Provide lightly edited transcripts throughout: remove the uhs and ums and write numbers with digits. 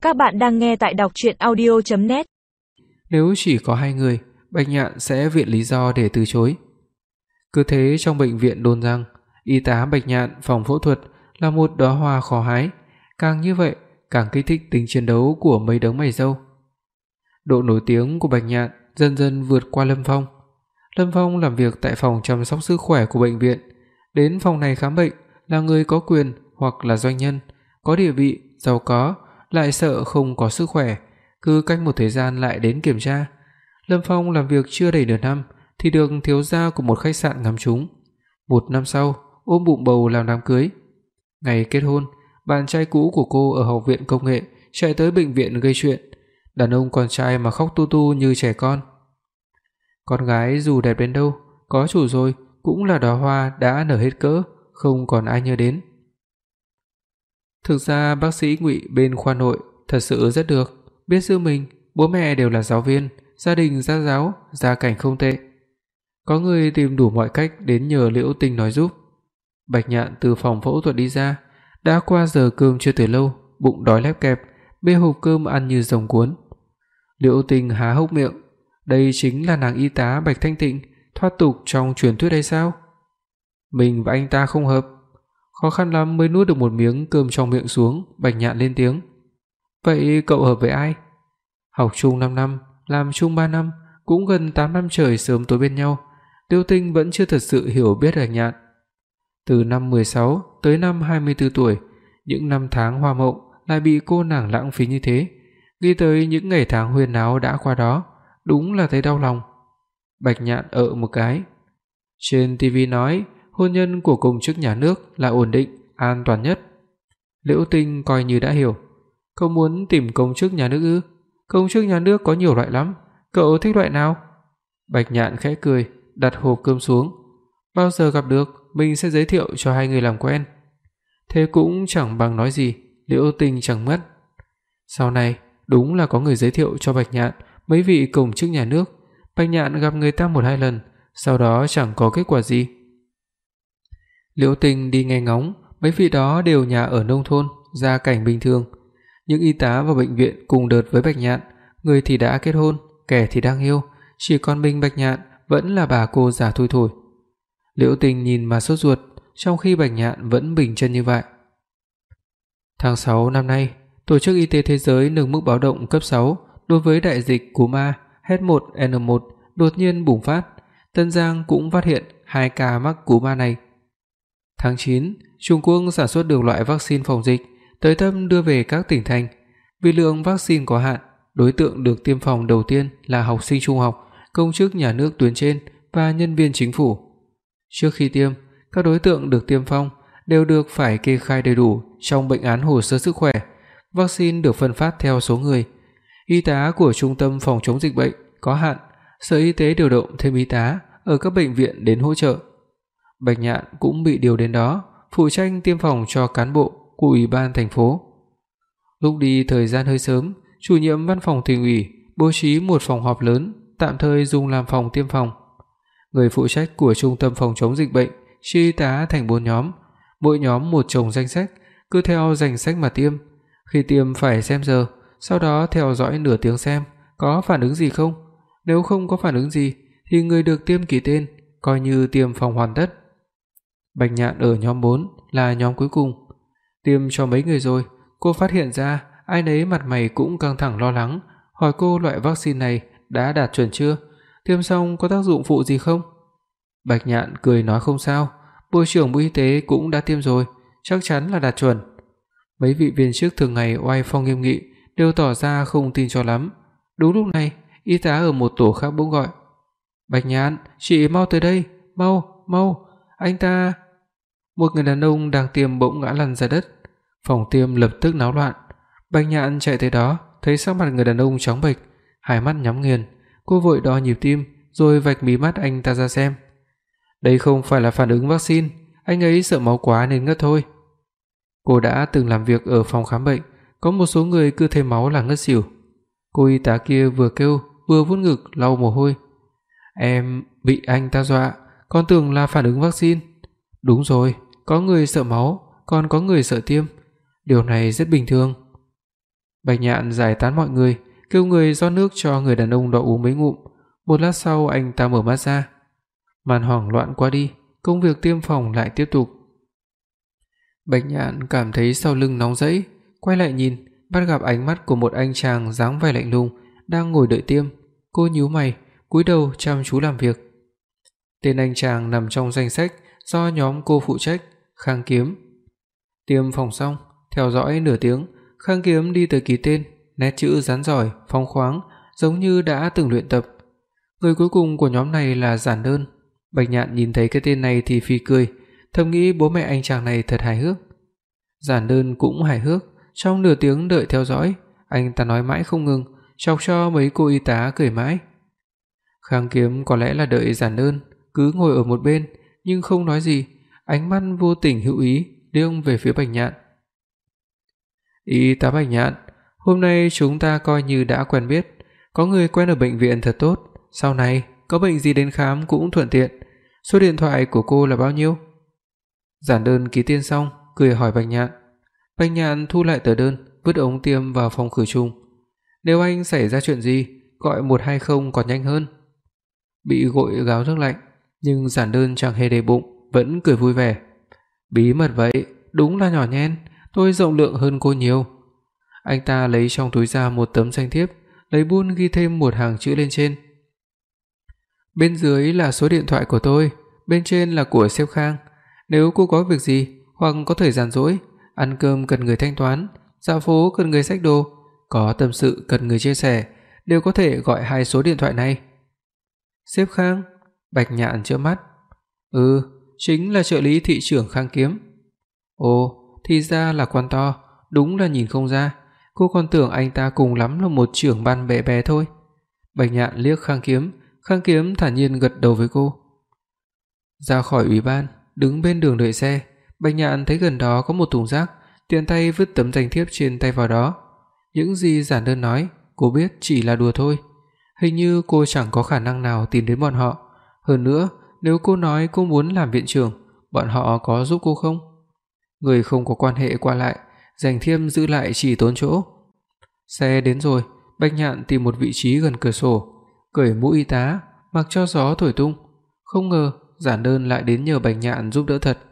Các bạn đang nghe tại đọc truyện audio.net. Nếu chỉ có hai người, Bạch Nhạn sẽ viện lý do để từ chối. Cứ thế trong bệnh viện đồn rằng y tá Bạch Nhạn phòng phẫu thuật là một đóa hoa khó hái, càng như vậy càng kích thích tính chiến đấu của mấy đấng mày râu. Độ nổi tiếng của Bạch Nhạn dần dần vượt qua Lâm Phong. Lâm Phong làm việc tại phòng chăm sóc sức khỏe của bệnh viện, đến phòng này khám bệnh là người có quyền hoặc là doanh nhân, có địa vị, giàu có, lại sợ không có sức khỏe, cứ cách một thời gian lại đến kiểm tra. Lâm Phong làm việc chưa đầy nửa năm thì được thiếu gia của một khách sạn ngắm trúng. Một năm sau, ôm bụng bầu làm đám cưới. Ngày kết hôn, bạn trai cũ của cô ở học viện công nghệ chạy tới bệnh viện gây chuyện. Đàn ông con trai mà khóc tu tu như trẻ con. Con gái dù đẹp đến đâu, có chủ rồi cũng là đóa hoa đã nở hết cỡ, không còn ai nhớ đến. Thực ra bác sĩ Ngụy bên khoa nội thật sự rất được, biết giữ mình, bố mẹ đều là giáo viên, gia đình gia giáo, gia cảnh không tệ. Có người tìm đủ mọi cách đến nhờ Liễu Tinh nói giúp. Bạch Nhạn từ phòng phẫu thuật đi ra, đã qua giờ cơm chưa từ lâu, bụng đói lép kẹp, bê hộp cơm ăn như rồng cuốn. Liễu Tinh há hốc miệng, đây chính là nàng y tá Bạch Thanh Tịnh thoát tục trong truyền thuyết hay sao? Mình và anh ta không hợp, khó khăn lắm mới nuốt được một miếng cơm trong miệng xuống. Bạch Nhạn lên tiếng, vậy cậu hợp với ai? Học chung 5 năm, làm chung 3 năm, cũng gần 8 năm trời sớm tối bên nhau. Liễu Tinh vẫn chưa thật sự hiểu biết Bạch Nhạn. Từ năm 16 tới năm 24 tuổi, những năm tháng hoa mộng lại bị cô nàng lãng phí như thế. Nghĩ tới những ngày tháng huyên náo đã qua đó, đúng là thấy đau lòng. Bạch Nhạn ợ một cái. Trên TV nói hôn nhân của công chức nhà nước là ổn định, an toàn nhất. Liễu Tinh coi như đã hiểu. Cậu muốn tìm công chức nhà nước ư? Công chức nhà nước có nhiều loại lắm, cậu thích loại nào? Bạch Nhạn khẽ cười, đặt hộp cơm xuống. Bao giờ gặp được, mình sẽ giới thiệu cho hai người làm quen. Thế cũng chẳng bằng nói gì, Liễu Tinh chẳng mất. Sau này, đúng là có người giới thiệu cho Bạch Nhạn mấy vị công chức nhà nước. Bạch Nhạn gặp người ta 1-2 lần, sau đó chẳng có kết quả gì. Liễu Tinh đi nghe ngóng, mấy vị đó đều nhà ở nông thôn, gia cảnh bình thường. Những y tá vào bệnh viện cùng đợt với Bạch Nhạn, người thì đã kết hôn, kẻ thì đang yêu, chỉ còn mình Bạch Nhạn vẫn là bà cô già thui thủi. Liễu Tinh nhìn mà sốt ruột, trong khi Bạch Nhạn vẫn bình chân như vậy. Tháng 6 năm nay, Tổ chức Y tế Thế giới nâng mức báo động cấp 6 đối với đại dịch cúm A H1N1 đột nhiên bùng phát. Tân Giang cũng phát hiện 2 ca mắc cúm A này. Tháng 9, Trung Quốc sản xuất được loại vaccine phòng dịch, tới tâm đưa về các tỉnh thành. Vì lượng vaccine có hạn, đối tượng được tiêm phòng đầu tiên là học sinh trung học, công chức nhà nước tuyến trên và nhân viên chính phủ. Trước khi tiêm, các đối tượng được tiêm phòng đều được phải kê khai đầy đủ trong bệnh án hồ sơ sức khỏe. Vaccine được phân phát theo số người. Y tá của Trung tâm phòng chống dịch bệnh có hạn, Sở Y tế điều động thêm y tá ở các bệnh viện đến hỗ trợ. Bạch Nhạn cũng bị điều đến đó, phụ trách tiêm phòng cho cán bộ của ủy ban thành phố. Lúc đi thời gian hơi sớm, chủ nhiệm văn phòng thành ủy bố trí một phòng họp lớn, tạm thời dùng làm phòng tiêm phòng. Người phụ trách của Trung tâm phòng chống dịch bệnh chia y tá thành 4 nhóm, mỗi nhóm một chồng danh sách, cứ theo danh sách mà tiêm. Khi tiêm phải xem giờ, sau đó theo dõi nửa tiếng xem có phản ứng gì không. Nếu không có phản ứng gì thì người được tiêm ký tên, coi như tiêm phòng hoàn tất. Bạch Nhạn ở nhóm 4 là nhóm cuối cùng. Tiêm cho mấy người rồi, cô phát hiện ra ai nấy mặt mày cũng căng thẳng lo lắng, hỏi cô loại vaccine này đã đạt chuẩn chưa, tiêm xong có tác dụng phụ gì không. Bạch Nhạn cười nói không sao, Bộ trưởng Bộ Y tế cũng đã tiêm rồi, chắc chắn là đạt chuẩn. Mấy vị viên chức thường ngày oai phong nghiêm nghị đều tỏ ra không tin cho lắm. Đúng lúc này, y tá ở một tổ khác bỗng gọi, Bạch Nhạn, chị mau tới đây, mau, anh ta. Một người đàn ông đang tiêm bỗng ngã lăn ra đất. Phòng tiêm lập tức náo loạn. Bạch Nhạn chạy tới đó, thấy sắc mặt người đàn ông trắng bệch, hai mắt nhắm nghiền, cô vội đo nhịp tim rồi vạch mí mắt anh ta ra xem. Đây không phải là phản ứng vaccine, anh ấy sợ máu quá nên ngất thôi. Cô đã từng làm việc ở phòng khám bệnh, có một số người cứ thấy máu là ngất xỉu. Cô y tá kia vừa kêu vừa vuốt ngực lau mồ hôi. Em bị anh ta dọa, con tưởng là phản ứng vaccine. Đúng rồi, có người sợ máu, còn có người sợ tiêm. Điều này rất bình thường. Bạch Nhạn giải tán mọi người, kêu người rót nước cho người đàn ông đó uống mấy ngụm. Một lát sau anh ta mở mắt ra. Màn hoảng loạn qua đi, công việc tiêm phòng lại tiếp tục. Bạch Nhạn cảm thấy sau lưng nóng rẫy, quay lại nhìn, bắt gặp ánh mắt của một anh chàng dáng vẻ lạnh lùng đang ngồi đợi tiêm. Cô nhíu mày, cúi đầu chăm chú làm việc. Tên anh chàng nằm trong danh sách do nhóm cô phụ trách, Khang Kiếm. Tiêm phòng xong, theo dõi nửa tiếng, Khang Kiếm đi tới ký tên, nét chữ rắn giỏi, phóng khoáng, giống như đã từng luyện tập. Người cuối cùng của nhóm này là Giản Đơn. Bạch Nhạn nhìn thấy cái tên này thì phì cười, thầm nghĩ bố mẹ anh chàng này thật hài hước. Giản Đơn cũng hài hước, trong nửa tiếng đợi theo dõi, anh ta nói mãi không ngừng, chọc cho mấy cô y tá cười mãi. Khang Kiếm có lẽ là đợi Giản Đơn, cứ ngồi ở một bên nhưng không nói gì, ánh mắt vô tình hữu ý liếc về phía Bạch Nhạn. Y tá Bạch Nhạn, hôm nay chúng ta coi như đã quen biết, có người quen ở bệnh viện thật tốt, sau này có bệnh gì đến khám cũng thuận tiện. Số điện thoại của cô là bao nhiêu? Giản Đơn ký tên xong, cười hỏi Bạch Nhạn. Bạch Nhạn thu lại tờ đơn, vứt ống tiêm vào phòng khử trùng. Nếu anh xảy ra chuyện gì, gọi 120 còn nhanh hơn. Bị gội gáo nước lạnh, nhưng Giản Đơn chẳng hề để bụng, vẫn cười vui vẻ. Bí mật vậy, đúng là nhỏ nhen, tôi rộng lượng hơn cô nhiều. Anh ta lấy trong túi ra một tấm danh thiếp, lấy bút ghi thêm một hàng chữ lên trên. Bên dưới là số điện thoại của tôi, bên trên là của sếp Khang. Nếu cô có việc gì hoặc có thời gian rỗi, ăn cơm cần người thanh toán, dạo phố cần người xách đồ, có tâm sự cần người chia sẻ, đều có thể gọi hai số điện thoại này. Sếp Khang? Bạch Nhạn trợn mắt. Chính là trợ lý thị trưởng Khang Kiếm. Ồ, thì ra là quan to, đúng là nhìn không ra, cô còn tưởng anh ta cùng lắm là một trưởng ban bé bé thôi. Bạch Nhạn liếc Khang Kiếm thản nhiên gật đầu với cô. Ra khỏi ủy ban, đứng bên đường đợi xe, Bạch Nhạn thấy gần đó có một thùng rác, tiện tay vứt tấm danh thiếp trên tay vào đó. Những gì Giản Đơn nói, cô biết chỉ là đùa thôi. Hình như cô chẳng có khả năng nào tìm đến bọn họ. Hơn nữa, nếu cô nói cô muốn làm viện trưởng, bọn họ có giúp cô không? Người không có quan hệ qua lại, danh thiếp giữ lại chỉ tốn chỗ. Xe đến rồi, Bạch Nhạn tìm một vị trí gần cửa sổ, cởi mũ y tá, mặc cho gió thổi tung. Không ngờ Giản Đơn lại đến nhờ Bạch Nhạn giúp đỡ thật.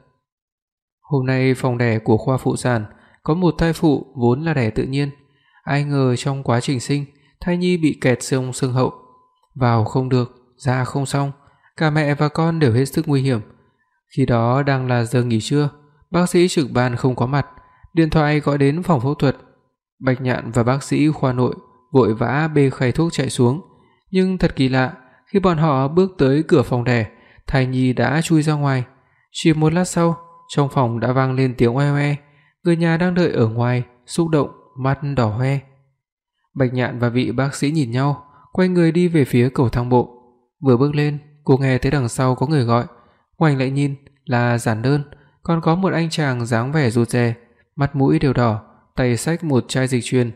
Hôm nay phòng đẻ của khoa phụ sản có một thai phụ vốn là đẻ tự nhiên, ai ngờ trong quá trình sinh, thai nhi bị kẹt xương hậu, vào không được, ra không xong, cả mẹ và con đều hết sức nguy hiểm. Khi đó đang là giờ nghỉ trưa, bác sĩ trực ban không có mặt, điện thoại gọi đến phòng phẫu thuật. Bạch Nhạn và bác sĩ khoa nội vội vã bê khay thuốc chạy xuống, nhưng thật kỳ lạ, khi bọn họ bước tới cửa phòng đẻ, thai nhi đã chui ra ngoài. Chỉ một lát sau, trong phòng đã vang lên tiếng oe oe, người nhà đang đợi ở ngoài xúc động, mắt đỏ hoe. Bạch Nhạn và vị bác sĩ nhìn nhau, quay người đi về phía cầu thang bộ. Vừa bước lên, cô nghe thấy đằng sau có người gọi, ngoảnh lại nhìn là Giản Đơn, còn có một anh chàng dáng vẻ rụt rè, mặt mũi đều đỏ, tay xách một chai dịch truyền.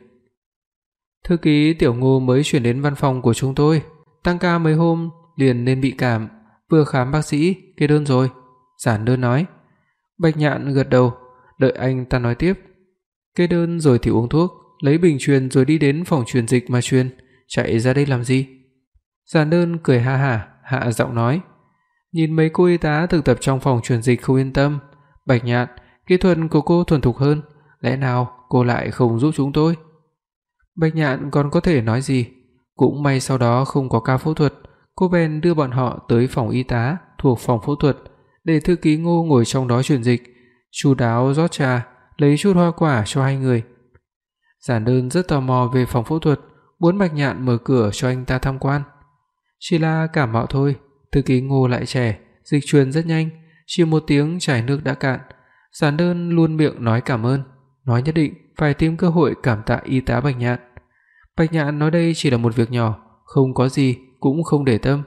Thư ký Tiểu Ngô mới chuyển đến văn phòng của chúng tôi, tăng ca mấy hôm liền nên bị cảm, vừa khám bác sĩ kê đơn rồi, Giản Đơn nói. Bạch Nhạn gật đầu, đợi anh ta nói tiếp. Kê đơn rồi thì uống thuốc, lấy bình truyền rồi đi đến phòng truyền dịch mà truyền, chạy ra đây làm gì? Giản Đơn cười ha hả, hạ giọng nói. Nhìn mấy cô y tá thực tập trong phòng truyền dịch không yên tâm, Bạch Nhạn, kỹ thuật của cô thuần thục hơn, lẽ nào cô lại không giúp chúng tôi? Bạch Nhạn còn có thể nói gì, cũng may sau đó không có ca phẫu thuật, cô bèn đưa bọn họ tới phòng y tá thuộc phòng phẫu thuật, để thư ký Ngô ngồi trong đó truyền dịch, chu đáo rót trà, lấy chút hoa quả cho hai người. Giản Đơn rất tò mò về phòng phẫu thuật, muốn Bạch Nhạn mở cửa cho anh ta tham quan. Chỉ là cảm mạo thôi, thư ký Ngô lại trẻ, dịch truyền rất nhanh, chỉ một tiếng chảy nước đã cạn. Giản Đơn luôn miệng nói cảm ơn, nói nhất định phải tìm cơ hội cảm tạ y tá Bạch Nhạn. Bạch Nhạn nói đây chỉ là một việc nhỏ, không có gì cũng không để tâm.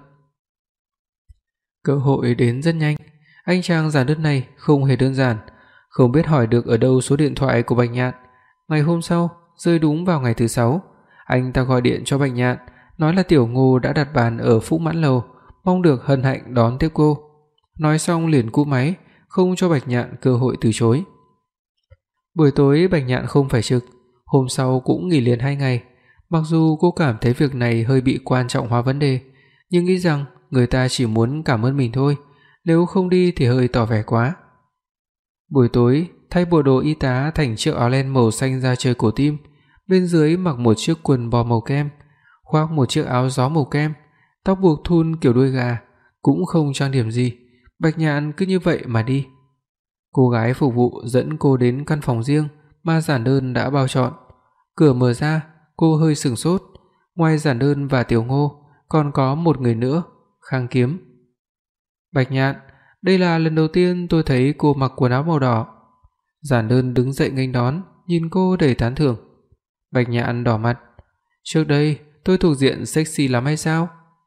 Cơ hội đến rất nhanh, anh chàng Giản Đơn này không hề đơn giản, không biết hỏi được ở đâu số điện thoại của Bạch Nhạn. Ngày hôm sau, rơi đúng vào ngày thứ 6, anh ta gọi điện cho Bạch Nhạn, nói là Tiểu Ngô đã đặt bàn ở Phúc Mãn Lầu, mong được hân hạnh đón tiếp cô. Nói xong liền cúp máy, không cho Bạch Nhạn cơ hội từ chối. Buổi tối Bạch Nhạn không phải trực, Hôm sau cũng nghỉ liền 2 ngày. Mặc dù cô cảm thấy việc này hơi bị quan trọng hóa vấn đề, nhưng nghĩ rằng người ta chỉ muốn cảm ơn mình thôi, nếu không đi thì hơi tỏ vẻ quá. Buổi tối, thay bộ đồ y tá thành chiếc áo len màu xanh da trời cổ tim, bên dưới mặc một chiếc quần bò màu kem, khoác một chiếc áo gió màu kem, tóc buộc thun kiểu đuôi gà, cũng không trang điểm gì, Bạch Nhạn cứ như vậy mà đi. Cô gái phục vụ dẫn cô đến căn phòng riêng mà giản đơn đã bao chọn. Cửa mở ra, cô hơi sửng sốt, ngoài giản đơn và Tiểu Ngô, còn có một người nữa, Khang Kiếm. "Bạch Nhạn, đây là lần đầu tiên tôi thấy cô mặc quần áo màu đỏ." Giản đơn đứng dậy nghênh đón, nhìn cô đầy tán thưởng. Bạch Nhạn đỏ mặt. "Trước đây tôi thuộc diện sexy lắm hay sao?"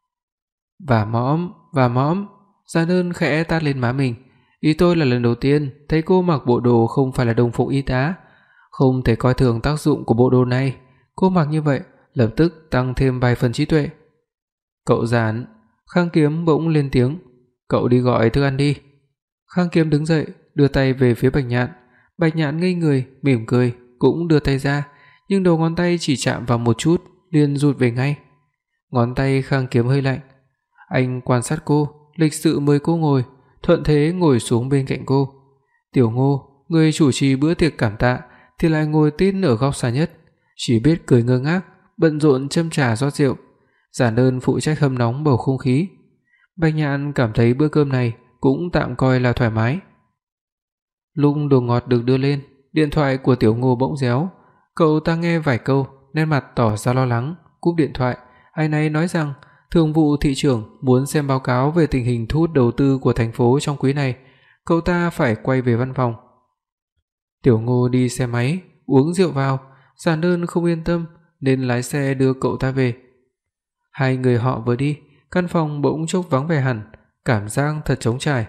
Và mõm, Giản đơn khẽ tát lên má mình. "Ý tôi là lần đầu tiên thấy cô mặc bộ đồ không phải là đồng phục y tá, không thể coi thường tác dụng của bộ đồ này, cô mặc như vậy lập tức tăng thêm vài phần trí tuệ." "Cậu Giản." Khang Kiếm bỗng lên tiếng, "Cậu đi gọi thức ăn đi." Khang Kiếm đứng dậy, đưa tay về phía Bạch Nhạn. Bạch Nhạn ngây người, mỉm cười, cũng đưa tay ra, nhưng đầu ngón tay chỉ chạm vào một chút, liền rụt về ngay. Ngón tay Khang Kiếm hơi lạnh. Anh quan sát cô, lịch sự mời cô ngồi, thuận thế ngồi xuống bên cạnh cô. Tiểu Ngô, người chủ trì bữa tiệc cảm tạ, thì lại ngồi tít ở góc xa nhất, chỉ biết cười ngơ ngác, bận rộn châm trà rót rượu. Giản đơn phụ trách hâm nóng bầu không khí. Bạch Nhạn cảm thấy bữa cơm này cũng tạm coi là thoải mái. Lúc đồ ngọt được đưa lên, điện thoại của Tiểu Ngô bỗng réo. Cậu ta nghe vài câu, nét mặt tỏ ra lo lắng, cúp điện thoại. Ai nấy nói rằng Thường vụ thị trưởng muốn xem báo cáo về tình hình thu hút đầu tư của thành phố trong quý này, cậu ta phải quay về văn phòng. Tiểu Ngô đi xe máy, uống rượu vào, Giản đơn không yên tâm nên lái xe đưa cậu ta về. Hai người họ vừa đi, căn phòng bỗng chốc vắng vẻ hẳn, cảm giác thật trống trải.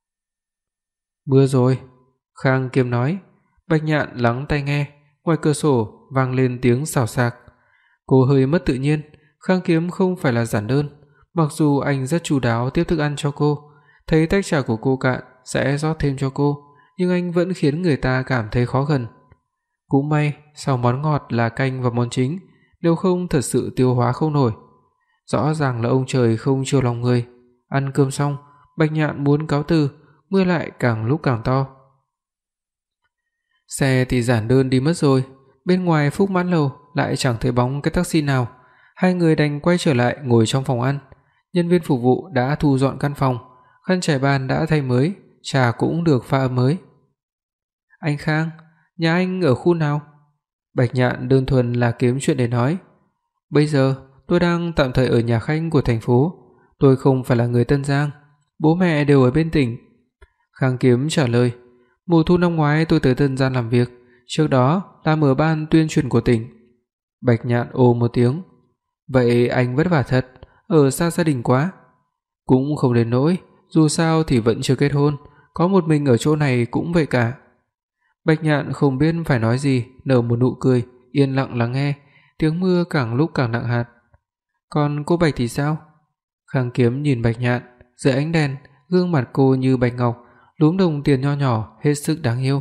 "Mưa rồi." Khang Kiếm nói. Bạch Nhạn lắng tai nghe, ngoài cửa sổ vang lên tiếng xào xạc. Cô hơi mất tự nhiên, Khang Kiếm không phải là giản đơn, mặc dù anh rất chu đáo tiếp thức ăn cho cô, thấy tách trà của cô cạn sẽ rót thêm cho cô, nhưng anh vẫn khiến người ta cảm thấy khó gần. Cũng may, sau món ngọt là canh và món chính, nếu không thật sự tiêu hóa không nổi. Rõ ràng là ông trời không chiều lòng người. Ăn cơm xong, Bạch Nhạn muốn cáo từ, mưa lại càng lúc càng to. Xe thì giản đơn đi mất rồi, bên ngoài Phúc Mãn Lầu lại chẳng thấy bóng cái taxi nào. Hai người đành quay trở lại ngồi trong phòng ăn. Nhân viên phục vụ đã thu dọn căn phòng, khăn trải bàn đã thay mới, trà cũng được pha ấm mới. "Anh Khang, nhà anh ở khu nào?" Bạch Nhạn đơn thuần là kiếm chuyện để nói. "Bây giờ tôi đang tạm thời ở nhà khách của thành phố, tôi không phải là người Tân Giang, bố mẹ đều ở bên tỉnh." Khang Kiếm trả lời. "Mùa thu năm ngoái tôi tới Tân Giang làm việc, trước đó làm ở ban tuyên truyền của tỉnh." Bạch Nhạn ồ một tiếng. "Vậy anh vất vả thật, ở xa gia đình quá." "Cũng không đến nỗi, dù sao thì vẫn chưa kết hôn, có một mình ở chỗ này cũng vậy cả." Bạch Nhạn không biết phải nói gì, nở một nụ cười, yên lặng lắng nghe, tiếng mưa càng lúc càng nặng hạt. "Còn cô Bạch thì sao?" Khang Kiếm nhìn Bạch Nhạn, dưới ánh đèn, gương mặt cô như bạch ngọc, lúm đồng tiền nho nhỏ hết sức đáng yêu.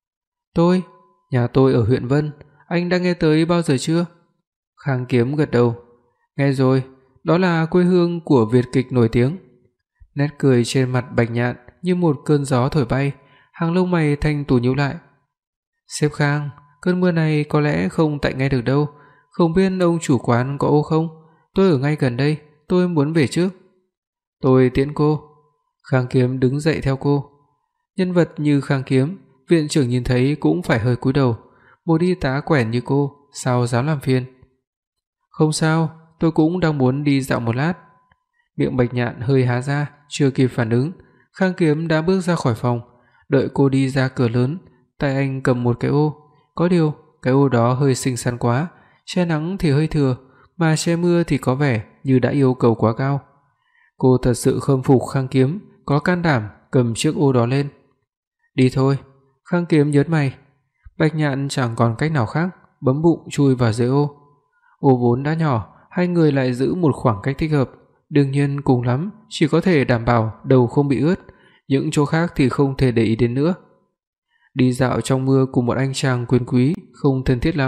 Nhà tôi ở huyện Vân, anh đã nghe tới bao giờ chưa?" Khang Kiếm gật đầu. "Nghe rồi, đó là quê hương của Việt kịch nổi tiếng." Nét cười trên mặt Bạch Nhạn như một cơn gió thổi bay, hàng lông mày thanh tú nhíu lại. "Sếp Khang, cơn mưa này có lẽ không tại ngay được đâu, không biết ông chủ quán có ô không? Tôi ở ngay gần đây, tôi muốn về trước." "Tôi tiễn cô." Khang Kiếm đứng dậy theo cô. Nhân vật như Khang Kiếm, viện trưởng nhìn thấy cũng phải hơi cúi đầu, một y tá quèn như cô sao dám làm phiền. "Không sao, tôi cũng đang muốn đi dạo một lát." Miệng Bạch Nhạn hơi há ra, chưa kịp phản ứng, Khang Kiếm đã bước ra khỏi phòng. Đợi cô đi ra cửa lớn, tay anh cầm một cái ô, có điều cái ô đó hơi xinh xắn quá, che nắng thì hơi thừa, mà che mưa thì có vẻ như đã yêu cầu quá cao. Cô thật sự khâm phục Khang Kiếm có can đảm cầm chiếc ô đó lên. "Đi thôi." Khang Kiếm nhớn mày. Bạch Nhạn chẳng còn cách nào khác, bấm bụng chui vào dưới ô. Ô vốn đã nhỏ, hai người lại giữ một khoảng cách thích hợp, đương nhiên cùng lắm chỉ có thể đảm bảo đầu không bị ướt, những chỗ khác thì không thể để ý đến nữa. Đi dạo trong mưa cùng một anh chàng quyền quý không thân thiết lắm,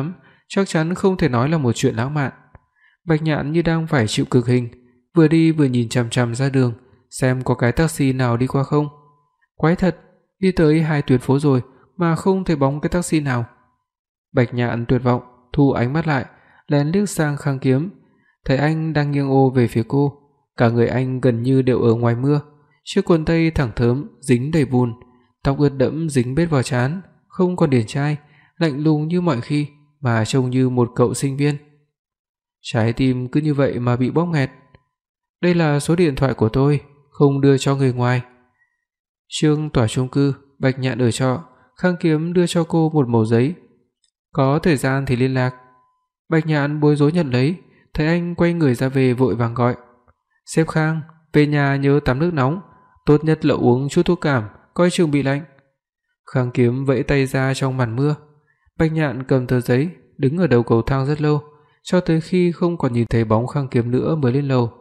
chắc chắn không thể nói là một chuyện lãng mạn. Bạch Nhạn như đang phải chịu cực hình, vừa đi vừa nhìn chằm chằm ra đường, xem có cái taxi nào đi qua không. Quái thật, đi tới 2 tuyến phố rồi mà không thấy bóng cái taxi nào. Bạch Nhạn tuyệt vọng, thu ánh mắt lại, lén liếc sang Khang Kiếm, thấy anh đang nghiêng ô về phía cô, cả người anh gần như đều ở ngoài mưa, chiếc quần tây thẳng thớm dính đầy bùn, tóc ướt đẫm dính bết vào trán, không còn điển trai, lạnh lùng như mọi khi mà trông như một cậu sinh viên. Trái tim cứ như vậy mà bị bóp nghẹt. Đây là số điện thoại của tôi, không đưa cho người ngoài. Trương tòa chung cư, Bạch Nhạn ở trọ, Khang Kiếm đưa cho cô một mẩu giấy. Có thời gian thì liên lạc. Bạch Nhạn bối rối nhận lấy, thấy anh quay người ra về vội vàng gọi. Sếp Khang, về nhà nhớ tắm nước nóng, tốt nhất là uống chút thuốc cảm, coi chừng bị lạnh. Khang Kiếm vẫy tay ra trong màn mưa. Bạch Nhạn cầm tờ giấy, đứng ở đầu cầu thang rất lâu, cho tới khi không còn nhìn thấy bóng Khang Kiếm nữa mới lên lầu.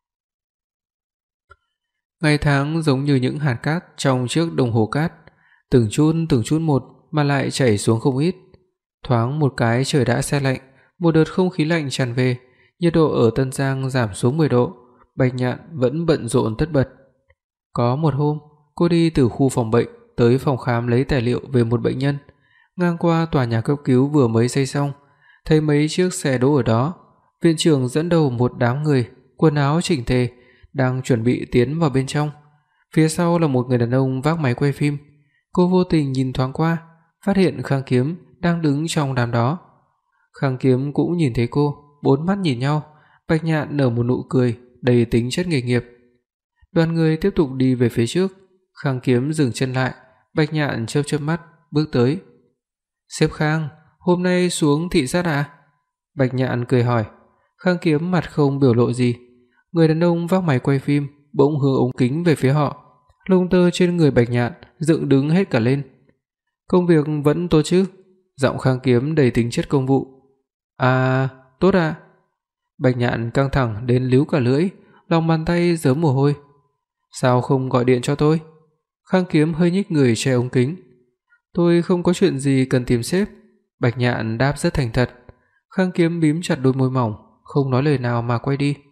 Ngày tháng giống như những hạt cát trong chiếc đồng hồ cát, từng chút một mà lại chảy xuống không ít. Thoáng một cái trời đã se lạnh, một đợt không khí lạnh tràn về, nhiệt độ ở Tân Giang giảm xuống 10 độ, Bạch Nhạn vẫn bận rộn tất bật. Có một hôm, cô đi từ khu phòng bệnh tới phòng khám lấy tài liệu về một bệnh nhân, ngang qua tòa nhà cấp cứu vừa mới xây xong, thấy mấy chiếc xe đỗ ở đó, viện trưởng dẫn đầu một đám người, quần áo chỉnh tề, đang chuẩn bị tiến vào bên trong. Phía sau là một người đàn ông vác máy quay phim. Cô vô tình nhìn thoáng qua, phát hiện Khang Kiếm đang đứng trong đám đó. Khang Kiếm cũng nhìn thấy cô, bốn mắt nhìn nhau, Bạch Nhạn nở một nụ cười đầy tính chất nghề nghiệp. Đoàn người tiếp tục đi về phía trước, Khang Kiếm dừng chân lại, Bạch Nhạn chớp chớp mắt, bước tới. "Sếp Khang, hôm nay xuống thị sát à?" Bạch Nhạn cười hỏi. Khang Kiếm mặt không biểu lộ gì. Người đàn ông vác máy quay phim bỗng hướng ống kính về phía họ, lông tơ trên người Bạch Nhạn dựng đứng hết cả lên. "Công việc vẫn tốt chứ?" Giọng Khang Kiếm đầy tính chất công vụ. "À, tốt ạ." Bạch Nhạn căng thẳng đến líu cả lưỡi, lòng bàn tay rớm mồ hôi. "Sao không gọi điện cho tôi?" Khang Kiếm hơi nhích người che ống kính. "Tôi không có chuyện gì cần tìm sếp." Bạch Nhạn đáp rất thành thật. Khang Kiếm mím chặt đôi môi mỏng, không nói lời nào mà quay đi.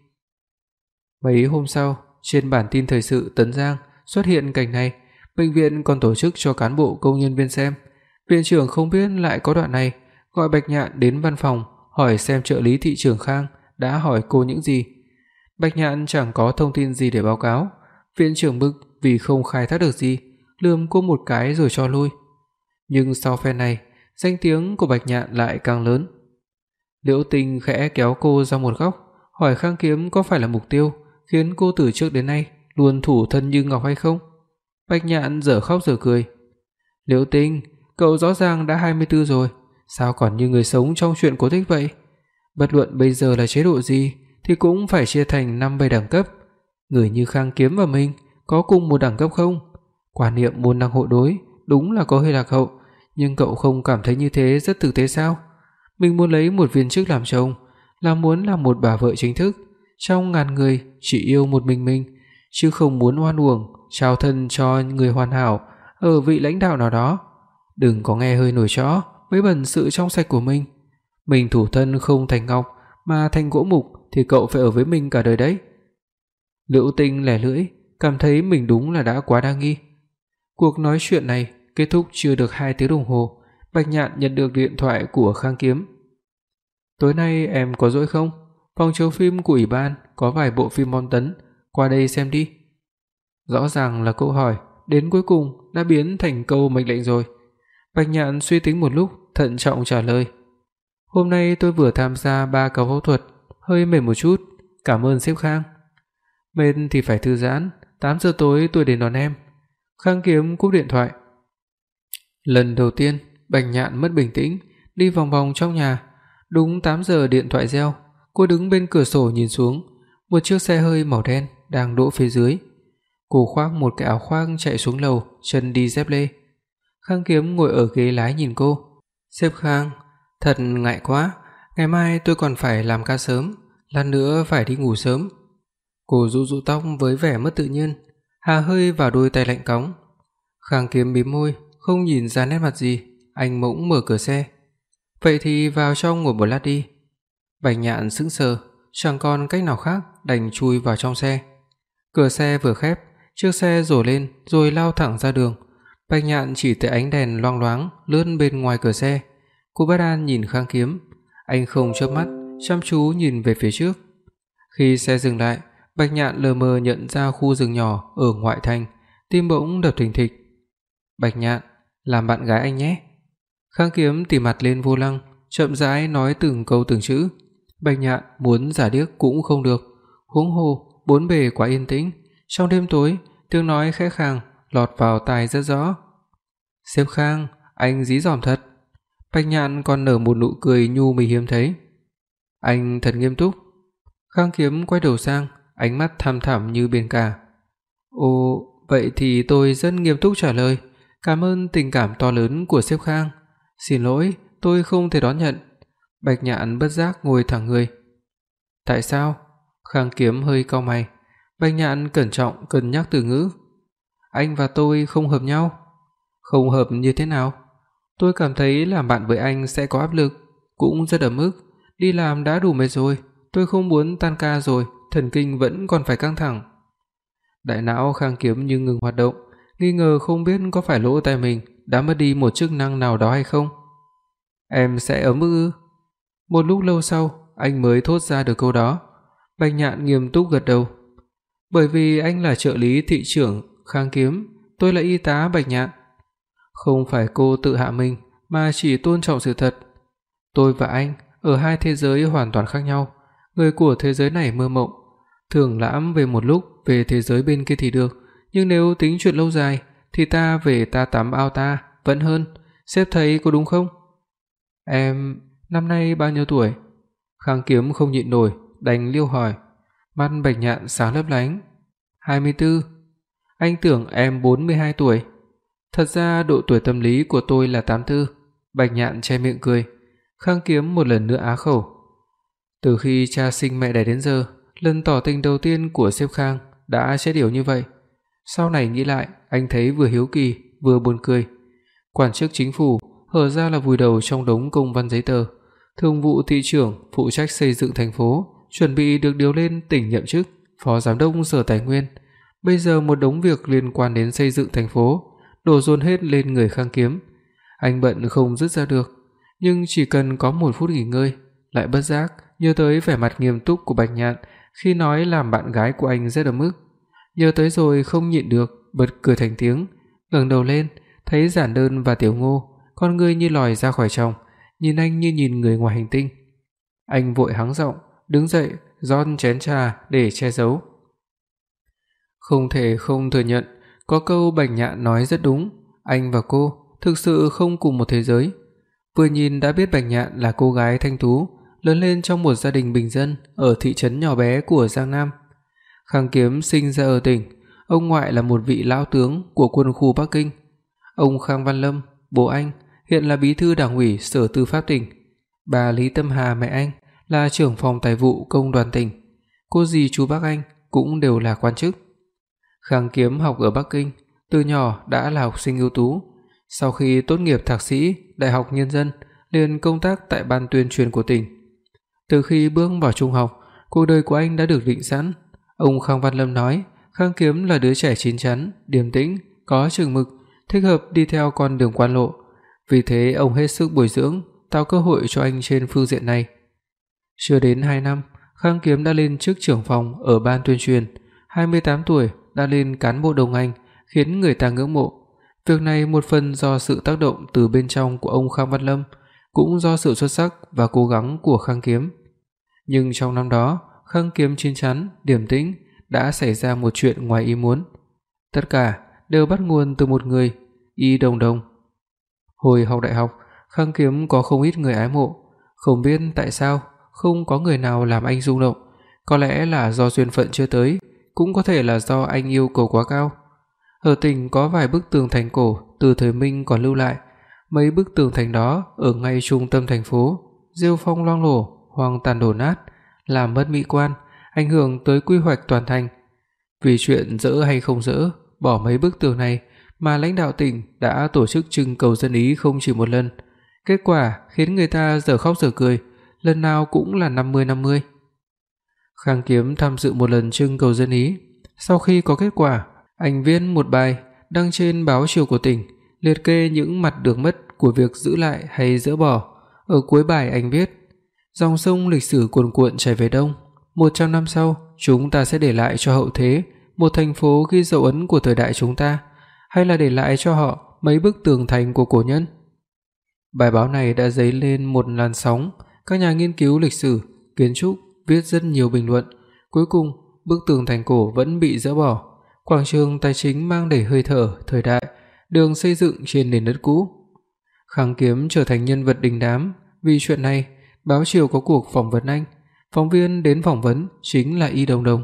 Mấy hôm sau, trên bản tin thời sự Tấn Giang xuất hiện cảnh này, bệnh viện còn tổ chức cho cán bộ công nhân viên xem. Viện trưởng không biết lại có đoạn này, gọi Bạch Nhạn đến văn phòng hỏi xem trợ lý thị trưởng Khang đã hỏi cô những gì. Bạch Nhạn chẳng có thông tin gì để báo cáo. Viện trưởng bực vì không khai thác được gì, lườm cô một cái rồi cho lui. Nhưng sau phen này, danh tiếng của Bạch Nhạn lại càng lớn. Liễu Tinh khẽ kéo cô ra một góc, hỏi Khang Kiếm có phải là mục tiêu khiến cô từ trước đến nay luôn thủ thân như ngọc hay không. Bạch Nhạn dở khóc dở cười. "Liễu Tinh, cậu rõ ràng đã 24 rồi, sao còn như người sống trong truyện cổ tích vậy? Bất luận bây giờ là chế độ gì thì cũng phải chia thành 5-7 đẳng cấp. Người như Khang Kiếm và mình có cùng một đẳng cấp không? Quan niệm môn đăng hộ đối đúng là có hơi lạc hậu, nhưng cậu không cảm thấy như thế rất thực tế sao? Mình muốn lấy một viên chức làm chồng, là muốn làm một bà vợ chính thức, trong ngàn người chỉ yêu một mình, chứ không muốn oan uổng trao thân cho người hoàn hảo ở vị lãnh đạo nào đó. Đừng có nghe hơi nổi trõ với bẩn sự trong sạch của mình. Mình thủ thân không thành ngọc mà thành gỗ mục thì cậu phải ở với mình cả đời đấy." Liễu Tinh lẻ lưỡi, cảm thấy mình đúng là đã quá đa nghi. Cuộc nói chuyện này kết thúc chưa được 2 tiếng đồng hồ, Bạch Nhạn nhận được điện thoại của Khang Kiếm. "Tối nay em có rỗi không? Phòng chiếu phim của ủy ban có vài bộ phim bom tấn, qua đây xem đi." Rõ ràng là câu hỏi, đến cuối cùng đã biến thành câu mệnh lệnh rồi. Bạch Nhạn suy tính một lúc, thận trọng trả lời. "Hôm nay tôi vừa tham gia 3 ca phẫu thuật, hơi mệt một chút, cảm ơn sếp Khang." "Mệt thì phải thư giãn, 8 giờ tối tôi đến đón em." Khang Kiếm cúp điện thoại. Lần đầu tiên, Bạch Nhạn mất bình tĩnh, đi vòng vòng trong nhà. Đúng 8 giờ điện thoại reo, cô đứng bên cửa sổ nhìn xuống, một chiếc xe hơi màu đen đang đỗ phía dưới. Cô khoác một cái áo khoác chạy xuống lầu, chân đi dép lê. Khang Kiếm ngồi ở ghế lái nhìn cô. "Sếp Khang, thật ngại quá, ngày mai tôi còn phải làm ca sớm, lát nữa phải đi ngủ sớm." Cô rũ rũ tóc với vẻ mất tự nhiên, hà hơi vào đôi tay lạnh cóng. Khang Kiếm mím môi, không nhìn ra nét mặt gì, anh bỗng mở cửa xe. "Vậy thì vào trong ngồi một lát đi." Bạch Nhạn sững sờ, chẳng còn cách nào khác đành chui vào trong xe. Cửa xe vừa khép, chiếc xe rồ lên rồi lao thẳng ra đường. Bạch Nhạn chỉ thấy ánh đèn loang loáng lướt bên ngoài cửa xe. Cô bất an nhìn Khang Kiếm, anh không chớp mắt, chăm chú nhìn về phía trước. Khi xe dừng lại, Bạch Nhạn lờ mờ nhận ra khu rừng nhỏ ở ngoại thành, tim bỗng đập thình thịch. "Bạch Nhạn, làm bạn gái anh nhé." Khang Kiếm tỉ mặt lên vô lăng, chậm rãi nói từng câu từng chữ. Bạch Nhạn muốn giả điếc cũng không được, huống hồ bốn bề quá yên tĩnh, trong đêm tối, tiếng nói khẽ khàng lọt vào tai rất rõ. "Sếp Khang, anh dí dỏm thật." Bạch Nhạn còn nở một nụ cười nhu mì hiếm thấy. "Anh thật nghiêm túc." Khang Kiếm quay đầu sang, ánh mắt thăm thẳm như biển cả. "Ồ, vậy thì tôi rất nghiêm túc trả lời, cảm ơn tình cảm to lớn của sếp Khang. Xin lỗi, tôi không thể đón nhận." Bạch Nhạn bất giác ngồi thẳng người. "Tại sao?" Khang Kiếm hơi cau mày. Bạch Nhạn cẩn trọng cân nhắc từ ngữ. "Anh và tôi không hợp nhau." "Không hợp như thế nào?" "Tôi cảm thấy làm bạn với anh sẽ có áp lực, cũng rất ấm ức, đi làm đã đủ mệt rồi, tôi không muốn tan ca rồi, thần kinh vẫn còn phải căng thẳng." Đại não Khang Kiếm như ngừng hoạt động, nghi ngờ không biết có phải lỗ tai mình đã mất đi một chức năng nào đó hay không. "Em sẽ ấm ức ư?" Một lúc lâu sau, anh mới thốt ra được câu đó. Bạch Nhạn nghiêm túc gật đầu. "Bởi vì anh là trợ lý thị trưởng Khang Kiếm, tôi là y tá Bạch Nhạn." Không phải cô tự hạ mình, mà chỉ tôn trọng sự thật. Tôi và anh ở hai thế giới hoàn toàn khác nhau, người của thế giới này mơ mộng, thưởng lãm về một lúc về thế giới bên kia thì được, nhưng nếu tính chuyện lâu dài thì ta về ta tắm ao ta vẫn hơn, sếp thấy có đúng không? Em năm nay bao nhiêu tuổi? Khang Kiếm không nhịn nổi, đành liêu hỏi. Mắt Bạch Nhạn sáng lấp lánh. 24. Anh tưởng em 42 tuổi. Thật ra độ tuổi tâm lý của tôi là 84. Bạch Nhạn che miệng cười. Khang Kiếm một lần nữa á khẩu. Từ khi cha sinh mẹ đẻ đến giờ, lần tỏ tình đầu tiên của sếp Khang đã chết yểu như vậy. Sau này nghĩ lại, anh thấy vừa hiếu kỳ vừa buồn cười. Quan chức chính phủ hở ra là vùi đầu trong đống công văn giấy tờ. Thường vụ thị trưởng phụ trách xây dựng thành phố, chuẩn bị được điều lên tỉnh nhậm chức phó giám đốc Sở Tài nguyên. Bây giờ một đống việc liên quan đến xây dựng thành phố đổ dồn hết lên người Khang Kiếm. Anh bận không dứt ra được, nhưng chỉ cần có một phút nghỉ ngơi, lại bất giác nhớ tới vẻ mặt nghiêm túc của Bạch Nhạn khi nói làm bạn gái của anh rất ấm ức. Nhớ tới rồi không nhịn được bật cười thành tiếng, ngẩng đầu lên, thấy Giản Đơn và Tiểu Ngô, con ngươi như lòi ra khỏi chồng, nhìn anh như nhìn người ngoài hành tinh. Anh vội hắng giọng, đứng dậy, rót chén trà để che giấu. Không thể không thừa nhận, có câu Bạch Nhạn nói rất đúng, anh và cô thực sự không cùng một thế giới. Vừa nhìn đã biết Bạch Nhạn là cô gái thanh tú, lớn lên trong một gia đình bình dân ở thị trấn nhỏ bé của Giang Nam. Khang Kiếm sinh ra ở tỉnh, ông ngoại là một vị lão tướng của quân khu Bắc Kinh. Ông Khang Văn Lâm, bố anh, hiện là bí thư đảng ủy Sở Tư pháp tỉnh. Bà Lý Tâm Hà mẹ anh là trưởng phòng tài vụ công đoàn tỉnh. Cô dì chú bác anh cũng đều là quan chức. Khang Kiếm học ở Bắc Kinh, từ nhỏ đã là học sinh ưu tú. Sau khi tốt nghiệp thạc sĩ Đại học Nhân dân, liền công tác tại ban tuyên truyền của tỉnh. Từ khi bước vào trung học, cuộc đời của anh đã được định sẵn. Ông Khang Văn Lâm nói, Khang Kiếm là đứa trẻ chín chắn, điềm tĩnh, có chừng mực, thích hợp đi theo con đường quan lộ. Vì thế ông hết sức bồi dưỡng, tạo cơ hội cho anh trên phương diện này. Chưa đến 2 năm, Khang Kiếm đã lên chức trưởng phòng ở ban tuyên truyền, 28 tuổi đã lên cán bộ đầu ngành, khiến người ta ngưỡng mộ. Việc này một phần do sự tác động từ bên trong của ông Khang Văn Lâm, cũng do sự xuất sắc và cố gắng của Khang Kiếm. Nhưng trong năm đó, Khang Kiếm chín chắn, điềm tĩnh, đã xảy ra một chuyện ngoài ý muốn. Tất cả đều bắt nguồn từ một người, Y Đồng Đồng. Hồi học đại học, Khang Kiếm có không ít người ái mộ, không biết tại sao không có người nào làm anh rung động, có lẽ là do duyên phận chưa tới, cũng có thể là do anh yêu cầu quá cao. Ở tỉnh có vài bức tường thành cổ từ thời Minh còn lưu lại, mấy bức tường thành đó ở ngay trung tâm thành phố, rêu phong loang lổ, hoang tàn đổ nát, làm mất mỹ quan, ảnh hưởng tới quy hoạch toàn thành. Vì chuyện dỡ hay không dỡ, bỏ mấy bức tường này mà lãnh đạo tỉnh đã tổ chức trưng cầu dân ý không chỉ một lần, Kết quả khiến người ta dở khóc dở cười, lần nào cũng là 50-50. Khang Kiếm tham dự một lần trưng cầu dân ý, sau khi có kết quả, anh viết một bài đăng trên báo Chiều của tỉnh, liệt kê những mặt được mất của việc giữ lại hay dỡ bỏ. Ở cuối bài anh viết: dòng sông lịch sử cuồn cuộn chảy về đông, 100 năm sau, chúng ta sẽ để lại cho hậu thế một thành phố ghi dấu ấn của thời đại chúng ta, hay là để lại cho họ mấy bức tường thành của cổ nhân. Bài báo này đã dấy lên một làn sóng, các nhà nghiên cứu lịch sử, kiến trúc viết rất nhiều bình luận. Cuối cùng, bức tường thành cổ vẫn bị dỡ bỏ, quảng trường tài chính mang đầy hơi thở thời đại được xây dựng trên nền đất cũ. Khang Kiếm trở thành nhân vật đình đám, vì chuyện này, báo Chiều có cuộc phỏng vấn anh. Phóng viên đến phỏng vấn chính là Y Đồng Đồng.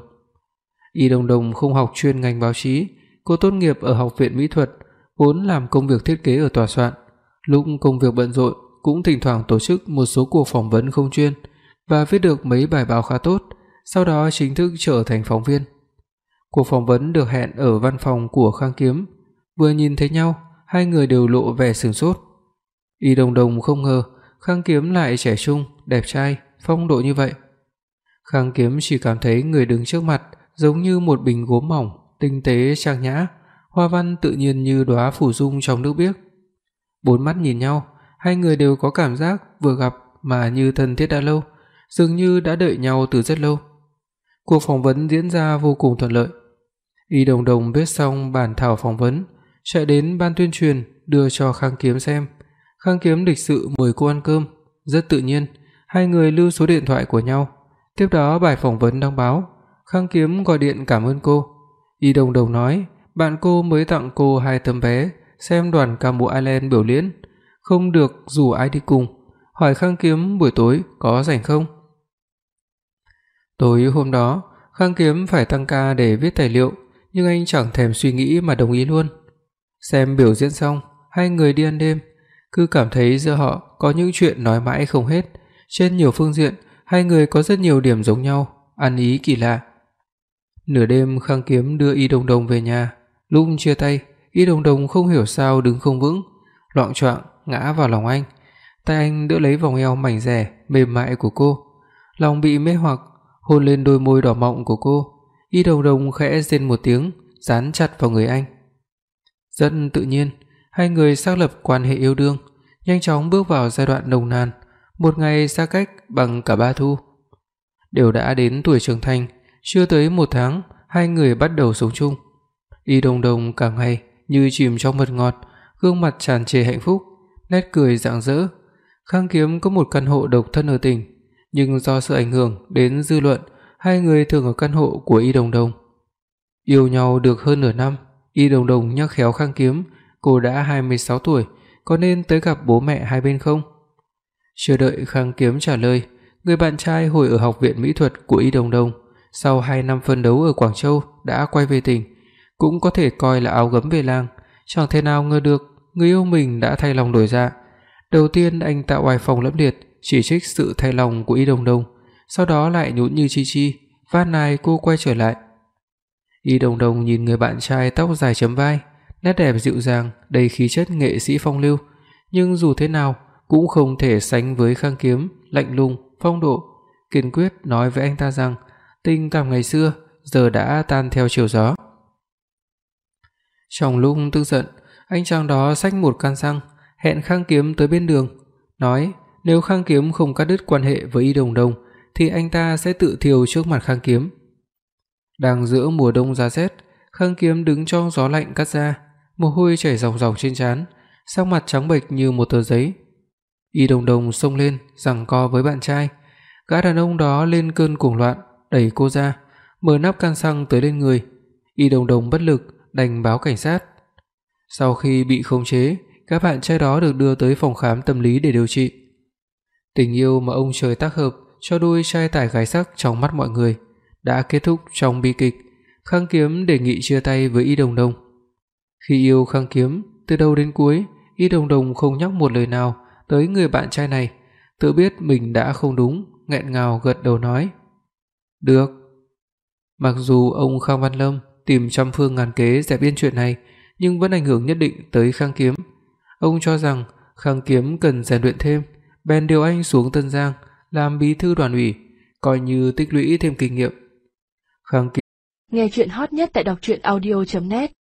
Y Đồng Đồng không học chuyên ngành báo chí, cô tốt nghiệp ở Học viện Mỹ thuật, vốn làm công việc thiết kế ở tòa soạn. Lúc công việc bận rộn, cũng thỉnh thoảng tổ chức một số cuộc phỏng vấn không chuyên và viết được mấy bài báo khá tốt, sau đó chính thức trở thành phóng viên. Cuộc phỏng vấn được hẹn ở văn phòng của Khang Kiếm. Vừa nhìn thấy nhau, hai người đều lộ vẻ sửng sốt. Y Đồng Đồng không ngờ Khang Kiếm lại trẻ trung, đẹp trai, phong độ như vậy. Khang Kiếm chỉ cảm thấy người đứng trước mặt giống như một bình gốm mỏng, tinh tế trang nhã, hoa văn tự nhiên như đóa phủ dung trong nước biếc. Bốn mắt nhìn nhau, hai người đều có cảm giác vừa gặp mà như thân thiết đã lâu, dường như đã đợi nhau từ rất lâu. Cuộc phỏng vấn diễn ra vô cùng thuận lợi. Y Đồng Đồng viết xong bản thảo phỏng vấn, chạy đến ban tuyên truyền đưa cho Khang Kiếm xem. Khang Kiếm lịch sự mời cô ăn cơm, rất tự nhiên, hai người lưu số điện thoại của nhau. Tiếp đó bài phỏng vấn đăng báo, Khang Kiếm gọi điện cảm ơn cô. Y Đồng Đồng nói, bạn cô mới tặng cô 2 tấm vé xem đoàn ca múa Ireland biểu diễn, không được rủ ai đi cùng, hỏi Khang Kiếm buổi tối có rảnh không. Tối hôm đó, Khang Kiếm phải tăng ca để viết tài liệu, nhưng anh chẳng thèm suy nghĩ mà đồng ý luôn. Xem biểu diễn xong, hai người đi ăn đêm, cứ cảm thấy giữa họ có những chuyện nói mãi không hết. Trên nhiều phương diện, hai người có rất nhiều điểm giống nhau, ăn ý kỳ lạ. Nửa đêm Khang Kiếm đưa Y Đồng Đồng về nhà. Lúc chia tay, Y Đồng Đồng không hiểu sao đứng không vững, loạng choạng ngã vào lòng anh. Tay anh đỡ lấy vòng eo mảnh dẻ mềm mại của cô, lòng bị mê hoặc, hôn lên đôi môi đỏ mọng của cô. Y Đồng Đồng khẽ rên một tiếng, dán chặt vào người anh. Rất tự nhiên, hai người xác lập quan hệ yêu đương, nhanh chóng bước vào giai đoạn nồng nàn, một ngày xa cách bằng cả 3 thu. Đều đã đến tuổi trưởng thành, chưa tới 1 tháng, hai người bắt đầu sống chung. Y Đồng Đồng cả ngày như chìm trong mật ngọt, gương mặt tràn trề hạnh phúc, nét cười rạng rỡ. Khang Kiếm có một căn hộ độc thân ở tỉnh, nhưng do sự ảnh hưởng đến dư luận, hai người thường ở căn hộ của Y Đồng Đồng. Yêu nhau được hơn nửa năm, Y Đồng Đồng nhắc khéo Khang Kiếm, cô đã 26 tuổi, có nên tới gặp bố mẹ hai bên không? Chưa đợi Khang Kiếm trả lời, người bạn trai hồi ở Học viện Mỹ thuật của Y Đồng Đồng, sau 2 năm phân đấu ở Quảng Châu đã quay về tỉnh, cũng có thể coi là áo gấm về làng. Chẳng thể nào ngờ được người yêu mình đã thay lòng đổi dạ. Đầu tiên anh tạo oai phong lẫm liệt, chỉ trích sự thay lòng của Y Đồng Đồng, sau đó lại nhún như chi chi, van nài cô quay trở lại. Y Đồng Đồng nhìn người bạn trai tóc dài chấm vai, nét đẹp dịu dàng, đầy khí chất nghệ sĩ phong lưu, nhưng dù thế nào cũng không thể sánh với Khang Kiếm lạnh lùng, phong độ, kiên quyết nói với anh ta rằng tình cảm ngày xưa giờ đã tan theo chiều gió. Trong lúc tức giận, anh chàng đó xách một can xăng, hẹn Khang Kiếm tới bên đường, nói nếu Khang Kiếm không cắt đứt quan hệ với Y Đồng Đồng thì anh ta sẽ tự thiêu trước mặt Khang Kiếm. Đang giữa mùa đông giá rét, Khang Kiếm đứng trong gió lạnh cắt da, mồ hôi chảy ròng ròng trên trán, sắc mặt trắng bệch như một tờ giấy. Y Đồng Đồng xông lên giằng co với bạn trai, gã đàn ông đó lên cơn cuồng loạn, đẩy cô ra, mở nắp can xăng tới lên người. Y Đồng Đồng bất lực đành báo cảnh sát. Sau khi bị khống chế, các bạn trai đó được đưa tới phòng khám tâm lý để điều trị. Tình yêu mà ông trời tác hợp cho đôi trai tài gái sắc trong mắt mọi người đã kết thúc trong bi kịch. Khang Kiếm đề nghị chia tay với Y Đồng Đồng. Khi yêu Khang Kiếm, từ đầu đến cuối, Y Đồng Đồng không nhắc một lời nào tới người bạn trai này, tự biết mình đã không đúng, nghẹn ngào gật đầu nói: "Được." Mặc dù ông Khang Văn Lâm tìm trăm phương ngàn kế dẹp yên chuyện này, nhưng vẫn ảnh hưởng nhất định tới Khang Kiếm. Ông cho rằng Khang Kiếm cần rèn luyện thêm, bèn điều anh xuống Tân Giang làm bí thư đoàn ủy, coi như tích lũy thêm kinh nghiệm. Khang Nghe truyện hot nhất tại đọc truyện audio net